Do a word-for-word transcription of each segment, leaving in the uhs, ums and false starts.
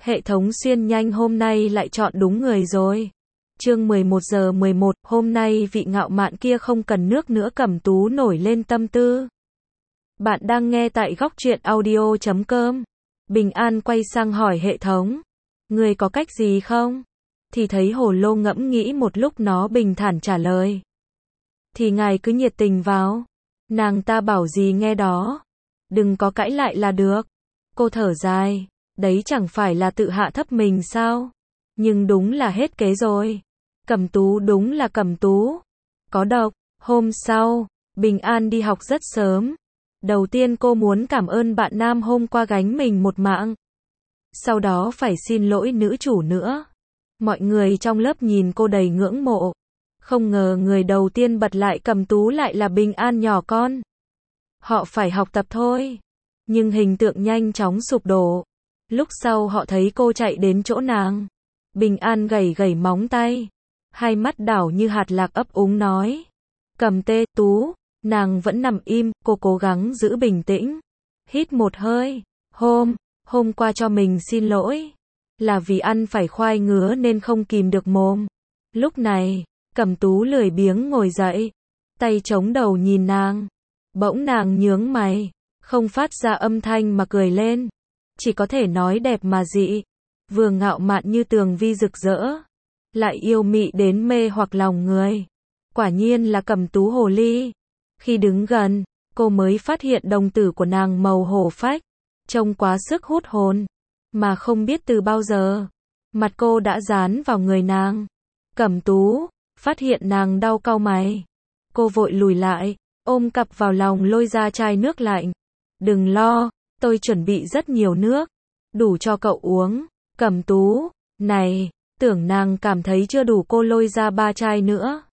Hệ thống xuyên nhanh hôm nay lại chọn đúng người rồi. Chương mười một giờ mười một, hôm nay vị ngạo mạn kia không cần nước nữa. Cẩm Tú nổi lên tâm tư. Bạn đang nghe tại góc truyện audio chấm com. Bình An quay sang hỏi hệ thống. Người có cách gì không? Thì thấy Hồ Lô ngẫm nghĩ một lúc, nó bình thản trả lời. Thì ngài cứ nhiệt tình vào. Nàng ta bảo gì nghe đó. Đừng có cãi lại là được. Cô thở dài. Đấy chẳng phải là tự hạ thấp mình sao? Nhưng đúng là hết kế rồi. Cẩm Tú đúng là Cẩm Tú. Có độc. Hôm sau, Bình An đi học rất sớm. Đầu tiên cô muốn cảm ơn bạn nam hôm qua gánh mình một mạng. Sau đó phải xin lỗi nữ chủ nữa. Mọi người trong lớp nhìn cô đầy ngưỡng mộ. Không ngờ người đầu tiên bật lại Cẩm Tú lại là Bình An nhỏ con. Họ phải học tập thôi. Nhưng hình tượng nhanh chóng sụp đổ. Lúc sau họ thấy cô chạy đến chỗ nàng. Bình An gẩy gẩy móng tay. Hai mắt đảo như hạt lạc ấp úng nói. Cầm tê, Tú. Nàng vẫn nằm im, cô cố gắng giữ bình tĩnh. Hít một hơi. Hôm, hôm qua cho mình xin lỗi. Là vì ăn phải khoai ngứa nên không kìm được mồm. Lúc này, Cẩm Tú lười biếng ngồi dậy. Tay chống đầu nhìn nàng. Bỗng nàng nhướng mày. Không phát ra âm thanh mà cười lên. Chỉ có thể nói đẹp mà dị. Vừa ngạo mạn như tường vi rực rỡ. Lại yêu mị đến mê hoặc lòng người. Quả nhiên là Cẩm Tú hồ ly. Khi đứng gần, cô mới phát hiện đồng tử của nàng màu hổ phách. Trông quá sức hút hồn. Mà không biết từ bao giờ. Mặt cô đã dán vào người nàng. Cẩm Tú, phát hiện nàng đau cau mày. Cô vội lùi lại, ôm cặp vào lòng lôi ra chai nước lạnh. Đừng lo, tôi chuẩn bị rất nhiều nước. Đủ cho cậu uống. Cẩm Tú, này, tưởng nàng cảm thấy chưa đủ cô lôi ra ba chai nữa.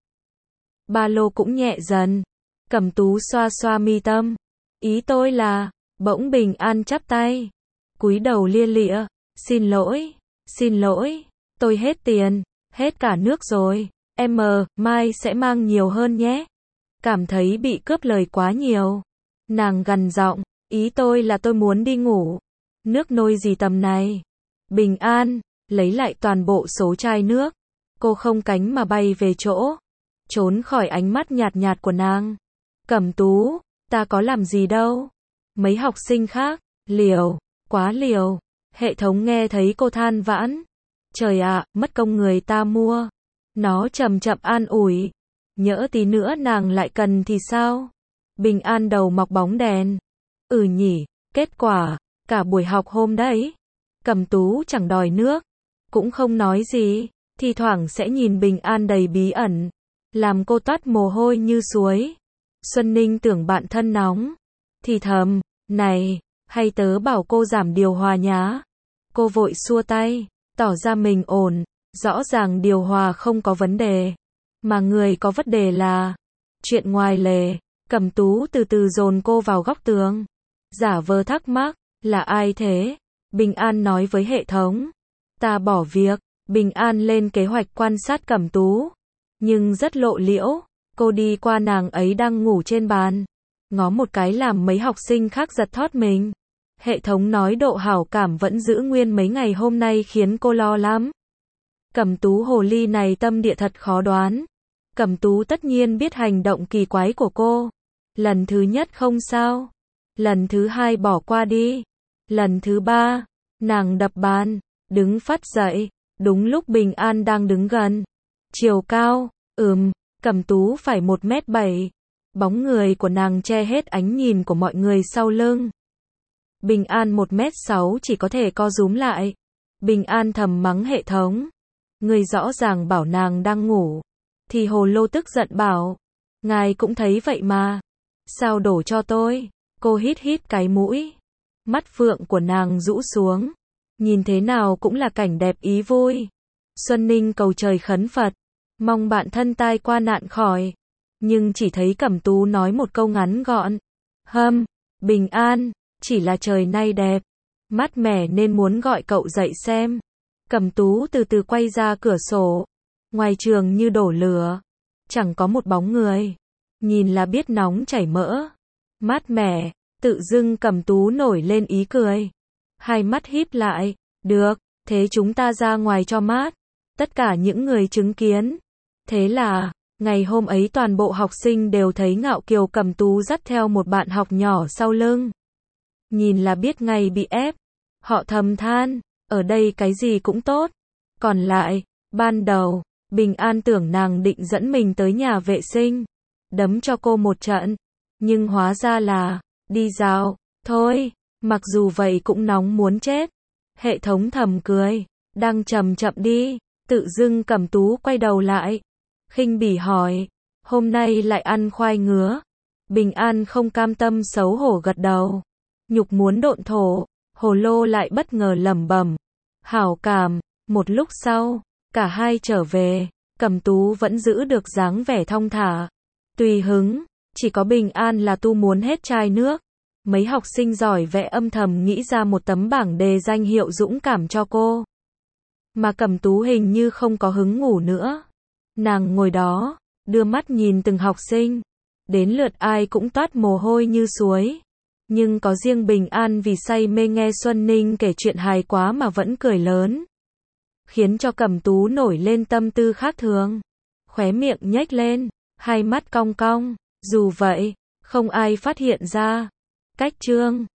Ba lô cũng nhẹ dần. Cẩm Tú xoa xoa mi tâm. Ý tôi là, bỗng Bình An chắp tay. Cúi đầu lia lịa. Xin lỗi, xin lỗi, tôi hết tiền, hết cả nước rồi. Em mờ, mai sẽ mang nhiều hơn nhé. Cảm thấy bị cướp lời quá nhiều. Nàng gằn giọng, ý tôi là tôi muốn đi ngủ. Nước nôi gì tầm này. Bình An, lấy lại toàn bộ số chai nước. Cô không cánh mà bay về chỗ. Trốn khỏi ánh mắt nhạt nhạt của nàng. Cẩm Tú, ta có làm gì đâu. Mấy học sinh khác, liều, quá liều. Hệ thống nghe thấy cô than vãn. Trời ạ, mất công người ta mua. Nó chậm chậm an ủi. Nhỡ tí nữa nàng lại cần thì sao? Bình An đầu mọc bóng đèn. Ừ nhỉ, kết quả, cả buổi học hôm đấy. Cẩm Tú chẳng đòi nước. Cũng không nói gì. Thì thoảng sẽ nhìn Bình An đầy bí ẩn. Làm cô toát mồ hôi như suối. Xuân Ninh tưởng bạn thân nóng. Thì thầm, này, hay tớ bảo cô giảm điều hòa nhá. Cô vội xua tay, tỏ ra mình ổn. Rõ ràng điều hòa không có vấn đề. Mà người có vấn đề là chuyện ngoài lề. Cẩm Tú từ từ dồn cô vào góc tường. Giả vờ thắc mắc, là ai thế? Bình An nói với hệ thống. Ta bỏ việc. Bình An lên kế hoạch quan sát Cẩm Tú. Nhưng rất lộ liễu. Cô đi qua nàng ấy đang ngủ trên bàn. Ngó một cái làm mấy học sinh khác giật thót mình. Hệ thống nói độ hảo cảm vẫn giữ nguyên mấy ngày hôm nay khiến cô lo lắm. Cẩm Tú hồ ly này tâm địa thật khó đoán. Cẩm Tú tất nhiên biết hành động kỳ quái của cô. Lần thứ nhất không sao. Lần thứ hai bỏ qua đi. Lần thứ ba, nàng đập bàn, đứng phắt dậy. Đúng lúc Bình An đang đứng gần. Chiều cao, ừm, Cẩm Tú phải một mét bảy. Bóng người của nàng che hết ánh nhìn của mọi người sau lưng. Bình An một mét sáu chỉ có thể co rúm lại. Bình An thầm mắng hệ thống. Người rõ ràng bảo nàng đang ngủ. Thì Hồ Lô tức giận bảo. Ngài cũng thấy vậy mà. Sao đổ cho tôi? Cô hít hít cái mũi. Mắt phượng của nàng rũ xuống. Nhìn thế nào cũng là cảnh đẹp ý vui. Xuân Ninh cầu trời khấn Phật. Mong bạn thân tai qua nạn khỏi. Nhưng chỉ thấy Cẩm Tú nói một câu ngắn gọn. Hâm, Bình An, chỉ là trời nay đẹp. Mát mẻ nên muốn gọi cậu dậy xem. Cẩm Tú từ từ quay ra cửa sổ. Ngoài trường như đổ lửa. Chẳng có một bóng người. Nhìn là biết nóng chảy mỡ. Mát mẻ, tự dưng Cẩm Tú nổi lên ý cười. Hai mắt híp lại. Được, thế chúng ta ra ngoài cho mát. Tất cả những người chứng kiến. Thế là, ngày hôm ấy toàn bộ học sinh đều thấy Ngạo Kiều Cẩm Tú dắt theo một bạn học nhỏ sau lưng. Nhìn là biết ngay bị ép. Họ thầm than, ở đây cái gì cũng tốt. Còn lại, ban đầu, Bình An tưởng nàng định dẫn mình tới nhà vệ sinh, đấm cho cô một trận. Nhưng hóa ra là, đi dạo, thôi, mặc dù vậy cũng nóng muốn chết. Hệ thống thầm cười, đang chậm chậm đi, tự dưng Cẩm Tú quay đầu lại. Khinh bỉ hỏi, hôm nay lại ăn khoai ngứa. Bình An không cam tâm xấu hổ gật đầu. Nhục muốn độn thổ, Hồ Lô lại bất ngờ lẩm bẩm. Hảo cảm, một lúc sau, cả hai trở về, Cẩm Tú vẫn giữ được dáng vẻ thong thả. Tùy hứng, chỉ có Bình An là tu muốn hết chai nước. Mấy học sinh giỏi vẽ âm thầm nghĩ ra một tấm bảng đề danh hiệu dũng cảm cho cô. Mà Cẩm Tú hình như không có hứng ngủ nữa. Nàng ngồi đó, đưa mắt nhìn từng học sinh. Đến lượt ai cũng toát mồ hôi như suối. Nhưng có riêng Bình An vì say mê nghe Xuân Ninh kể chuyện hài quá mà vẫn cười lớn. Khiến cho Cẩm Tú nổi lên tâm tư khác thường. Khóe miệng nhếch lên, hai mắt cong cong. Dù vậy, không ai phát hiện ra. Cách chương